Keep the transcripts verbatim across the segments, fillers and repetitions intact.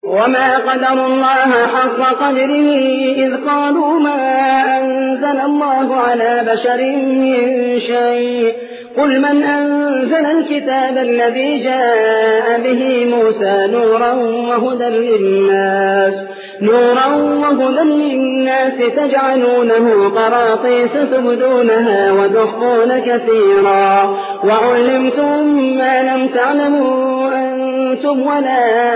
وما قدروا الله حق قدره إذ قالوا ما أنزل الله على بشر من شيء قل من أنزل الكتاب الذي جاء به موسى نورا وهدى للناس نورا وهدى للناس تجعلونه قراطيس تبدونها وتخفون كثيرا وعلمتم ما لم تعلموا أنتم ولا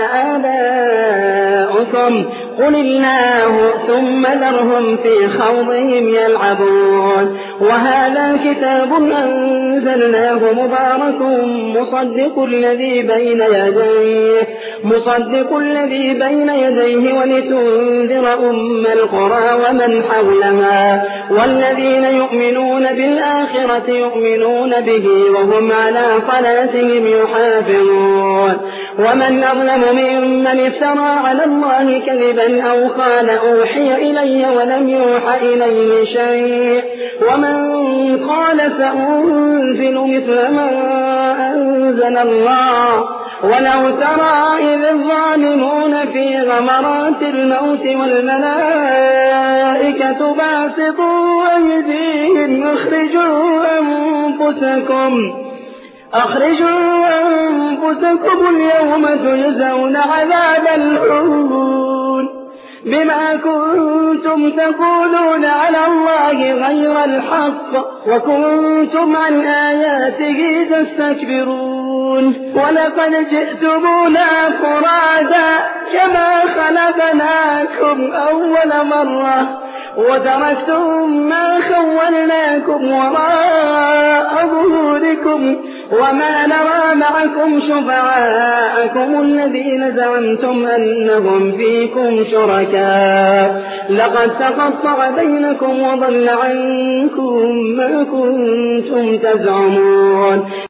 آباؤكم قل الله ثم ذرهم في خوضهم يلعبون وهذا كتاب أنزلناه مبارك مصدق الذي بين يديه مصدق الذي بين يديه ولتنذر أم القرى ومن حولها والذين يؤمنون بالآخرة يؤمنون به وهم على صلاتهم يحافظون ومن أظلم ممن افترى على الله كذبا أو قال أوحي إلي ولم يوحى إليه شيء ومن قال سأنزل مثل ما أنزل الله ولو ترى إذ الظالمون في غمرات الموت والملائكة باسطوا أيديهم أخرجوا أنفسكم أخرجوا أنفسكم اليوم تجزون عذاب الهون بما كنتم تقولون على الله غير الحق وكنتم عن آياته تستكبرون ولقد جئتمونا فرادا كما خلقناكم أول مرة وتركتم ما خولناكم وراء ظهوركم وما نرى معكم شفعاءكم الذين زعمتم أنهم فيكم شركاء لقد تقطع بينكم وضل عنكم ما كنتم تزعمون